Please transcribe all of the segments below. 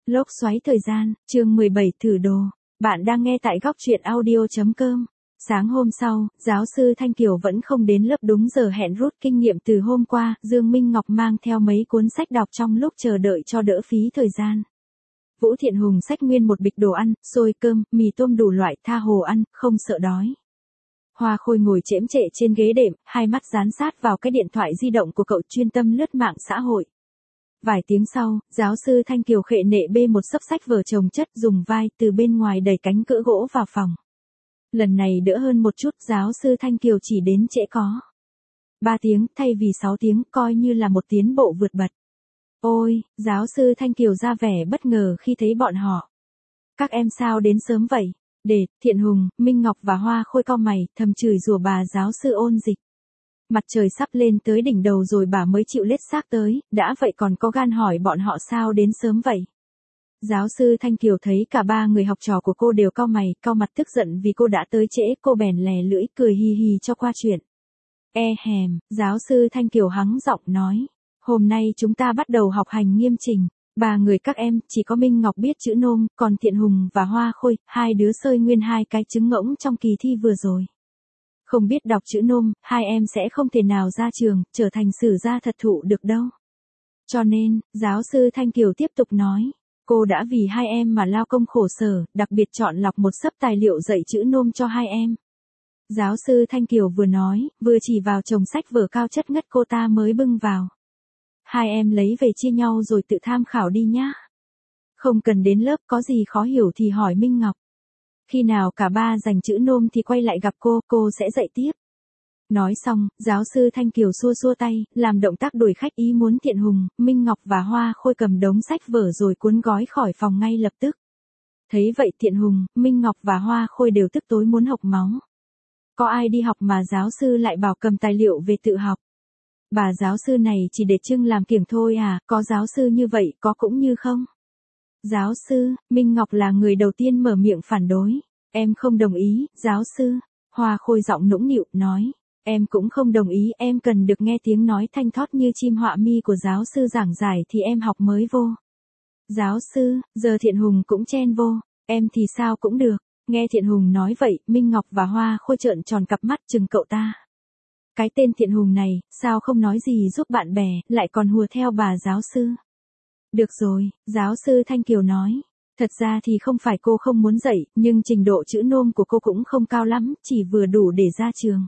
Lốc xoáy thời gian, chương 17 thử đồ. Bạn đang nghe tại góc truyện audio.com. Sáng hôm sau, giáo sư Thanh Kiều vẫn không đến lớp đúng giờ hẹn rút kinh nghiệm từ hôm qua. Dương Minh Ngọc mang theo mấy cuốn sách đọc trong lúc chờ đợi cho đỡ phí thời gian. Vũ Thiện Hùng xách nguyên một bịch đồ ăn, xôi cơm, mì tôm đủ loại, tha hồ ăn, không sợ đói. Hoa Khôi ngồi chễm chệ trên ghế đệm, hai mắt dán sát vào cái điện thoại di động của cậu, chuyên tâm lướt mạng xã hội. Vài tiếng sau, giáo sư Thanh Kiều khệ nệ bê một xấp sách vở chồng chất dùng vai từ bên ngoài đẩy cánh cửa gỗ vào phòng. Lần này đỡ hơn một chút, giáo sư Thanh Kiều chỉ đến trễ có 3 tiếng thay vì 6 tiếng, coi như là một tiến bộ vượt bậc. Ôi, giáo sư Thanh Kiều ra vẻ bất ngờ khi thấy bọn họ. Các em sao đến sớm vậy? Thiện Hùng, Minh Ngọc và Hoa Khôi cau mày, thầm chửi rủa bà giáo sư Ôn Dịch. Mặt trời sắp lên tới đỉnh đầu rồi bà mới chịu lết xác tới, đã vậy còn có gan hỏi bọn họ sao đến sớm vậy. Giáo sư Thanh Kiều thấy cả ba người học trò của cô đều cau mày, cau mặt tức giận vì cô đã tới trễ, cô bèn lè lưỡi cười hì hì cho qua chuyện. Giáo sư Thanh Kiều hắng giọng nói, hôm nay chúng ta bắt đầu học hành nghiêm chỉnh. Ba người các em, chỉ có Minh Ngọc biết chữ nôm, còn Thiện Hùng và Hoa Khôi, hai đứa sơi nguyên hai cái trứng ngỗng trong kỳ thi vừa rồi. Không biết đọc chữ nôm, hai em sẽ không thể nào ra trường, trở thành sử gia thật thụ được đâu. Cho nên, giáo sư Thanh Kiều tiếp tục nói, cô đã vì hai em mà lao công khổ sở, đặc biệt chọn lọc một xấp tài liệu dạy chữ nôm cho hai em. Giáo sư Thanh Kiều vừa nói, vừa chỉ vào chồng sách vở cao chất ngất cô ta mới bưng vào. Hai em lấy về chia nhau rồi tự tham khảo đi nhá. Không cần đến lớp, có gì khó hiểu thì hỏi Minh Ngọc. Khi nào cả ba dành chữ nôm thì quay lại gặp cô sẽ dạy tiếp. Nói xong, giáo sư Thanh Kiều xua xua tay, làm động tác đuổi khách, ý muốn Thiện Hùng, Minh Ngọc và Hoa Khôi cầm đống sách vở rồi cuốn gói khỏi phòng ngay lập tức. Thấy vậy Thiện Hùng, Minh Ngọc và Hoa Khôi đều tức tối muốn hộc máu. Có ai đi học mà giáo sư lại bảo cầm tài liệu về tự học. Bà giáo sư này chỉ để trưng làm kiểng thôi à, có giáo sư như vậy có cũng như không. Giáo sư, Minh Ngọc là người đầu tiên mở miệng phản đối. Em không đồng ý, giáo sư. Hoa Khôi giọng nũng nịu, nói. Em cũng không đồng ý, em cần được nghe tiếng nói thanh thoát như chim họa mi của giáo sư giảng giải thì em học mới vô. Giáo sư, giờ Thiện Hùng cũng chen vô. Em thì sao cũng được. Nghe Thiện Hùng nói vậy, Minh Ngọc và Hoa Khôi trợn tròn cặp mắt chừng cậu ta. Cái tên Thiện Hùng này, sao không nói gì giúp bạn bè, lại còn hùa theo bà giáo sư. Được rồi, giáo sư Thanh Kiều nói. Thật ra thì không phải cô không muốn dạy, nhưng trình độ chữ nôm của cô cũng không cao lắm, chỉ vừa đủ để ra trường.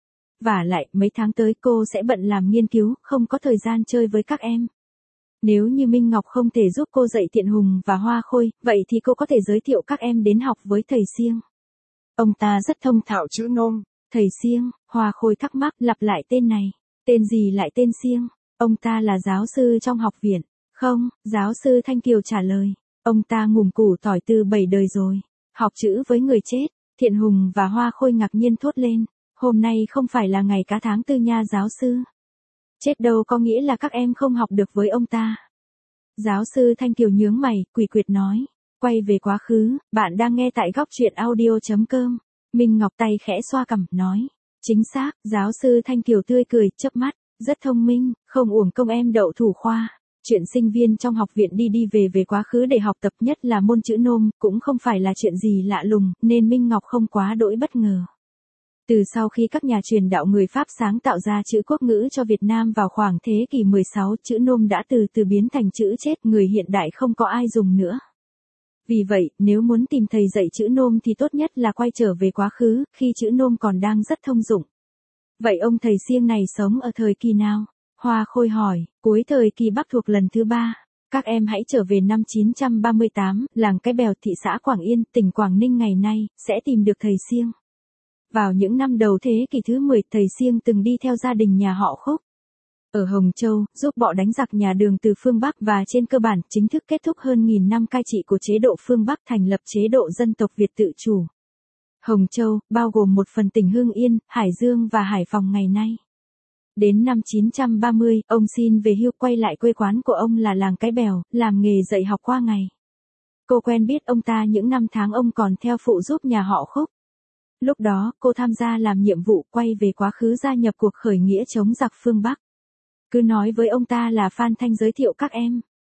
Vả lại, mấy tháng tới cô sẽ bận làm nghiên cứu, không có thời gian chơi với các em. Nếu như Minh Ngọc không thể giúp cô dạy Thiện Hùng và Hoa Khôi, vậy thì cô có thể giới thiệu các em đến học với thầy Siêng. Ông ta rất thông thạo chữ nôm. Thầy Siêng, Hoa Khôi thắc mắc, lặp lại tên này. Tên gì lại tên Siêng? Ông ta là giáo sư trong học viện. Không, giáo sư Thanh Kiều trả lời. Ông ta ngủm củ tỏi từ 7 đời rồi. Học chữ với người chết. Thiện Hùng và Hoa Khôi ngạc nhiên thốt lên. Hôm nay không phải là ngày cá tháng 4 nha giáo sư. Chết đâu có nghĩa là các em không học được với ông ta. Giáo sư Thanh Kiều nhướng mày, quỷ quyệt nói. Quay về quá khứ, bạn đang nghe tại góc truyện audio.com. Minh Ngọc tay khẽ xoa cằm, nói. Chính xác, giáo sư Thanh Kiều tươi cười, chớp mắt. Rất thông minh, không uổng công em đậu thủ khoa. Chuyện sinh viên trong học viện đi về quá khứ để học tập, nhất là môn chữ nôm, cũng không phải là chuyện gì lạ lùng, nên Minh Ngọc không quá đỗi bất ngờ. Từ sau khi các nhà truyền đạo người Pháp sáng tạo ra chữ quốc ngữ cho Việt Nam vào khoảng thế kỷ 16, chữ nôm đã từ từ biến thành chữ chết, người hiện đại không có ai dùng nữa. Vì vậy, nếu muốn tìm thầy dạy chữ nôm thì tốt nhất là quay trở về quá khứ, khi chữ nôm còn đang rất thông dụng. Vậy ông thầy Siêng này sống ở thời kỳ nào? Hoa Khôi hỏi, cuối thời kỳ Bắc thuộc lần thứ 3. Các em hãy trở về năm 938, làng Cái Bèo, thị xã Quảng Yên, tỉnh Quảng Ninh ngày nay, sẽ tìm được thầy Siêng. Vào những năm đầu thế kỷ thứ 10, thầy Siêng từng đi theo gia đình nhà họ Khúc ở Hồng Châu, giúp bọ đánh giặc nhà Đường từ phương Bắc và trên cơ bản chính thức kết thúc hơn 1000 năm cai trị của chế độ phương Bắc, thành lập chế độ dân tộc Việt tự chủ. Hồng Châu, bao gồm một phần tỉnh Hưng Yên, Hải Dương và Hải Phòng ngày nay. Đến năm 930, ông xin về hưu, quay lại quê quán của ông là làng Cái Bèo, làm nghề dạy học qua ngày. Cô quen biết ông ta những năm tháng ông còn theo phụ giúp nhà họ Khúc. Lúc đó, cô tham gia làm nhiệm vụ, quay về quá khứ gia nhập cuộc khởi nghĩa chống giặc phương Bắc. Cứ nói với ông ta là Phan Thanh giới thiệu các em.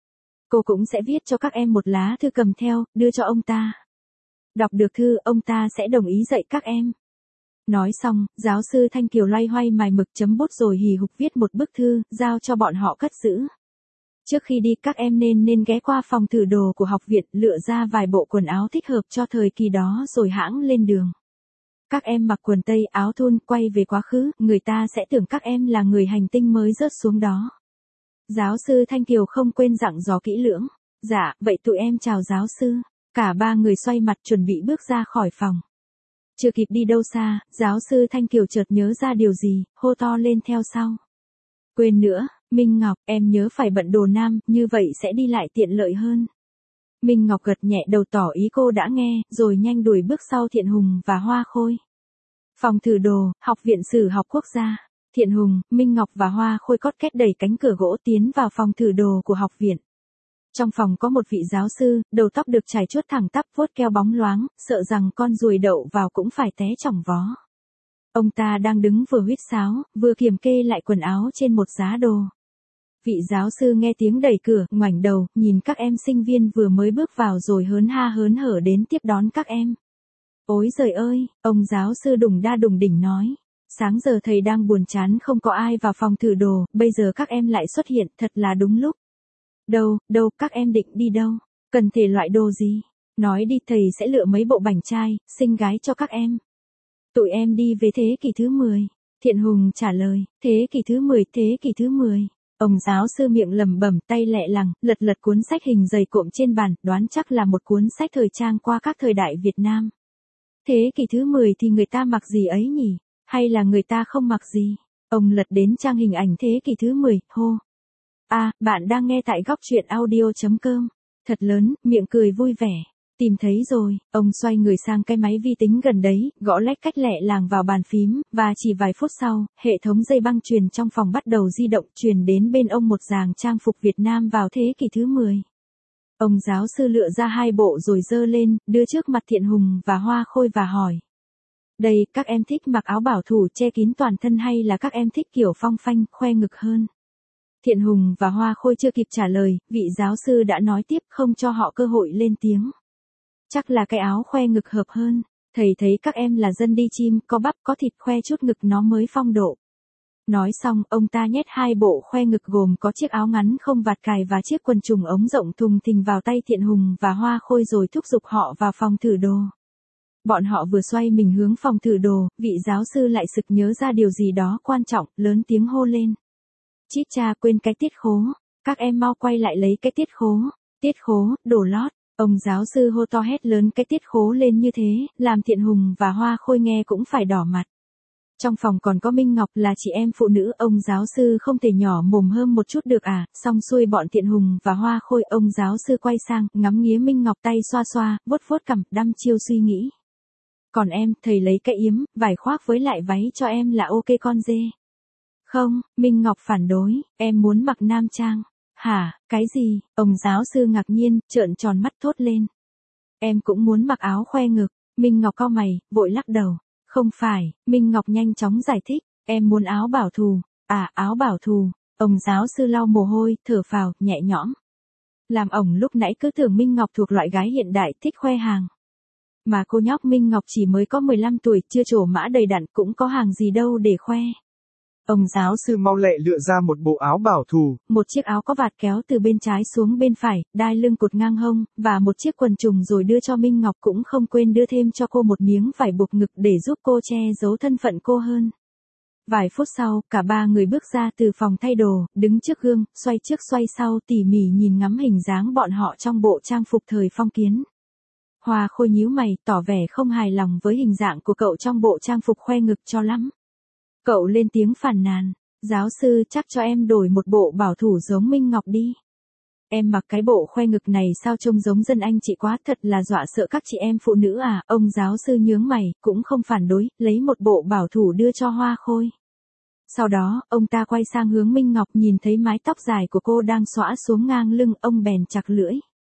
Cô cũng sẽ viết cho các em một lá thư cầm theo, đưa cho ông ta. Đọc được thư, ông ta sẽ đồng ý dạy các em. Nói xong, giáo sư Thanh Kiều loay hoay mài mực chấm bút rồi hì hục viết một bức thư, giao cho bọn họ cất giữ. Trước khi đi các em nên ghé qua phòng thử đồ của học viện, lựa ra vài bộ quần áo thích hợp cho thời kỳ đó rồi hãng lên đường. Các em mặc quần tây áo thun quay về quá khứ, người ta sẽ tưởng các em là người hành tinh mới rớt xuống đó. Giáo sư Thanh Kiều không quên dặn dò kỹ lưỡng. Dạ, vậy tụi em chào giáo sư. Cả ba người xoay mặt chuẩn bị bước ra khỏi phòng. Chưa kịp đi đâu xa, giáo sư Thanh Kiều chợt nhớ ra điều gì, hô to lên theo sau. Quên nữa, Minh Ngọc, em nhớ phải bận đồ nam, như vậy sẽ đi lại tiện lợi hơn. Minh Ngọc gật nhẹ đầu tỏ ý cô đã nghe, rồi nhanh đuổi bước sau Thiện Hùng và Hoa Khôi. Phòng thử đồ, Học viện Sử học quốc gia. Thiện Hùng, Minh Ngọc và Hoa Khôi cót két đẩy cánh cửa gỗ tiến vào phòng thử đồ của học viện. Trong phòng có một vị giáo sư, đầu tóc được chải chuốt thẳng tắp vuốt keo bóng loáng, sợ rằng con ruồi đậu vào cũng phải té chỏng vó. Ông ta đang đứng vừa huýt sáo, vừa kiểm kê lại quần áo trên một giá đồ. Vị giáo sư nghe tiếng đẩy cửa, ngoảnh đầu, nhìn các em sinh viên vừa mới bước vào rồi hớn ha hớn hở đến tiếp đón các em. Ôi giời ơi, ông giáo sư đùng đa đùng đỉnh nói. Sáng giờ thầy đang buồn chán không có ai vào phòng thử đồ, bây giờ các em lại xuất hiện, thật là đúng lúc. Đâu, các em định đi đâu? Cần thể loại đồ gì? Nói đi thầy sẽ lựa mấy bộ bảnh trai, xinh gái cho các em. Tụi em đi về thế kỷ thứ 10. Thiện Hùng trả lời, thế kỷ thứ 10, thế kỷ thứ 10. Ông giáo sư miệng lẩm bẩm tay lẹ lằng, lật cuốn sách hình dày cộm trên bàn, đoán chắc là một cuốn sách thời trang qua các thời đại Việt Nam. Thế kỷ thứ 10 thì người ta mặc gì ấy nhỉ? Hay là người ta không mặc gì? Ông lật đến trang hình ảnh thế kỷ thứ 10, hô. Bạn đang nghe tại góc truyện audio.com. Thật lớn, miệng cười vui vẻ. Tìm thấy rồi, ông xoay người sang cái máy vi tính gần đấy, gõ lách cách lẹ làng vào bàn phím, và chỉ vài phút sau, hệ thống dây băng truyền trong phòng bắt đầu di động truyền đến bên ông một dàn trang phục Việt Nam vào thế kỷ thứ 10. Ông giáo sư lựa ra hai bộ rồi giơ lên, đưa trước mặt Thiện Hùng và Hoa Khôi và hỏi. Đây, các em thích mặc áo bảo thủ che kín toàn thân hay là các em thích kiểu phong phanh, khoe ngực hơn? Thiện Hùng và Hoa Khôi chưa kịp trả lời, vị giáo sư đã nói tiếp không cho họ cơ hội lên tiếng. Chắc là cái áo khoe ngực hợp hơn, thầy thấy các em là dân đi chim, có bắp có thịt khoe chút ngực nó mới phong độ. Nói xong, ông ta nhét hai bộ khoe ngực gồm có chiếc áo ngắn không vạt cài và chiếc quần trùng ống rộng thùng thình vào tay Thiện Hùng và Hoa Khôi rồi thúc giục họ vào phòng thử đồ. Bọn họ vừa xoay mình hướng phòng thử đồ, vị giáo sư lại sực nhớ ra điều gì đó quan trọng, lớn tiếng hô lên. Chít cha quên cái tiết khố, các em mau quay lại lấy cái tiết khố, đồ lót. Ông giáo sư hô to hét lớn cái tiết khố lên như thế, làm Thiện Hùng và Hoa Khôi nghe cũng phải đỏ mặt. Trong phòng còn có Minh Ngọc là chị em phụ nữ, ông giáo sư không thể nhỏ mồm hơn một chút được à, xong xuôi bọn Thiện Hùng và Hoa Khôi, ông giáo sư quay sang, ngắm nghía Minh Ngọc tay xoa xoa, vuốt cằm, đăm chiêu suy nghĩ. Còn em, thầy lấy cái yếm, vải khoác với lại váy cho em là ok con dê. Không, Minh Ngọc phản đối, em muốn mặc nam trang. Hả, cái gì? Ông giáo sư ngạc nhiên, trợn tròn mắt thốt lên. Em cũng muốn mặc áo khoe ngực. Minh Ngọc cau mày, vội lắc đầu. Không phải, Minh Ngọc nhanh chóng giải thích, em muốn áo bảo thù. À, áo bảo thù. Ông giáo sư lau mồ hôi, thở phào, nhẹ nhõm. Làm ổng lúc nãy cứ tưởng Minh Ngọc thuộc loại gái hiện đại thích khoe hàng. Mà cô nhóc Minh Ngọc chỉ mới có 15 tuổi, chưa trổ mã đầy đặn, cũng có hàng gì đâu để khoe. Ông giáo sư mau lẹ lựa ra một bộ áo bảo thù. Một chiếc áo có vạt kéo từ bên trái xuống bên phải, đai lưng cột ngang hông, và một chiếc quần trùng rồi đưa cho Minh Ngọc, cũng không quên đưa thêm cho cô một miếng vải buộc ngực để giúp cô che giấu thân phận cô hơn. Vài phút sau, cả ba người bước ra từ phòng thay đồ, đứng trước gương, xoay trước xoay sau tỉ mỉ nhìn ngắm hình dáng bọn họ trong bộ trang phục thời phong kiến. Hoa Khôi nhíu mày, tỏ vẻ không hài lòng với hình dạng của cậu trong bộ trang phục khoe ngực cho lắm. Cậu lên tiếng phàn nàn, giáo sư chắc cho em đổi một bộ bảo thủ giống Minh Ngọc đi. Em mặc cái bộ khoe ngực này sao trông giống dân anh chị quá, thật là dọa sợ các chị em phụ nữ à. Ông giáo sư nhướng mày, cũng không phản đối, lấy một bộ bảo thủ đưa cho Hoa Khôi. Sau đó, ông ta quay sang hướng Minh Ngọc, nhìn thấy mái tóc dài của cô đang xõa xuống ngang lưng, ông bèn chặt lưỡi.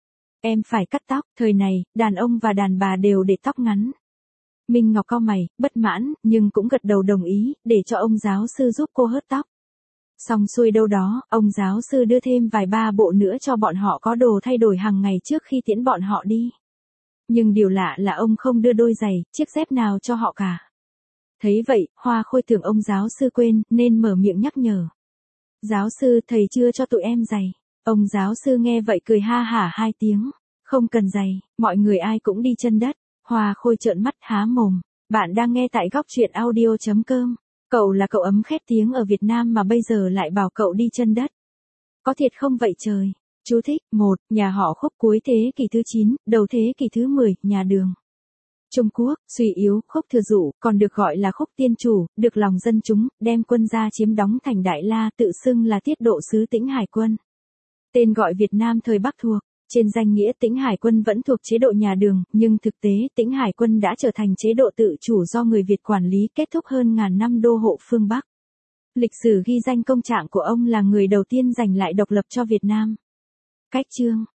Em phải cắt tóc, thời này, đàn ông và đàn bà đều để tóc ngắn. Minh Ngọc cau mày, bất mãn, nhưng cũng gật đầu đồng ý, để cho ông giáo sư giúp cô hớt tóc. Xong xuôi đâu đó, ông giáo sư đưa thêm vài ba bộ nữa cho bọn họ có đồ thay đổi hàng ngày trước khi tiễn bọn họ đi. Nhưng điều lạ là ông không đưa đôi giày, chiếc dép nào cho họ cả. Thấy vậy, Hoa Khôi tưởng ông giáo sư quên, nên mở miệng nhắc nhở. Giáo sư, thầy chưa cho tụi em giày. Ông giáo sư nghe vậy cười ha hả 2 tiếng. Không cần giày, mọi người ai cũng đi chân đất. Hoa Khôi trợn mắt há mồm. Bạn đang nghe tại góc truyện audio.com. Cậu là cậu ấm khét tiếng ở Việt Nam mà bây giờ lại bảo cậu đi chân đất. Có thiệt không vậy trời? Chú thích, 1, nhà họ Khúc cuối thế kỷ thứ 9, đầu thế kỷ thứ 10, nhà Đường. Trung Quốc, suy yếu, Khúc Thừa Dụ, còn được gọi là Khúc Tiên Chủ, được lòng dân chúng, đem quân ra chiếm đóng thành Đại La, tự xưng là tiết độ sứ Tĩnh Hải Quân. Tên gọi Việt Nam thời Bắc thuộc. Trên danh nghĩa Tĩnh Hải Quân vẫn thuộc chế độ nhà Đường, nhưng thực tế Tĩnh Hải Quân đã trở thành chế độ tự chủ do người Việt quản lý kết thúc hơn ngàn năm đô hộ phương Bắc. Lịch sử ghi danh công trạng của ông là người đầu tiên giành lại độc lập cho Việt Nam. Cách chương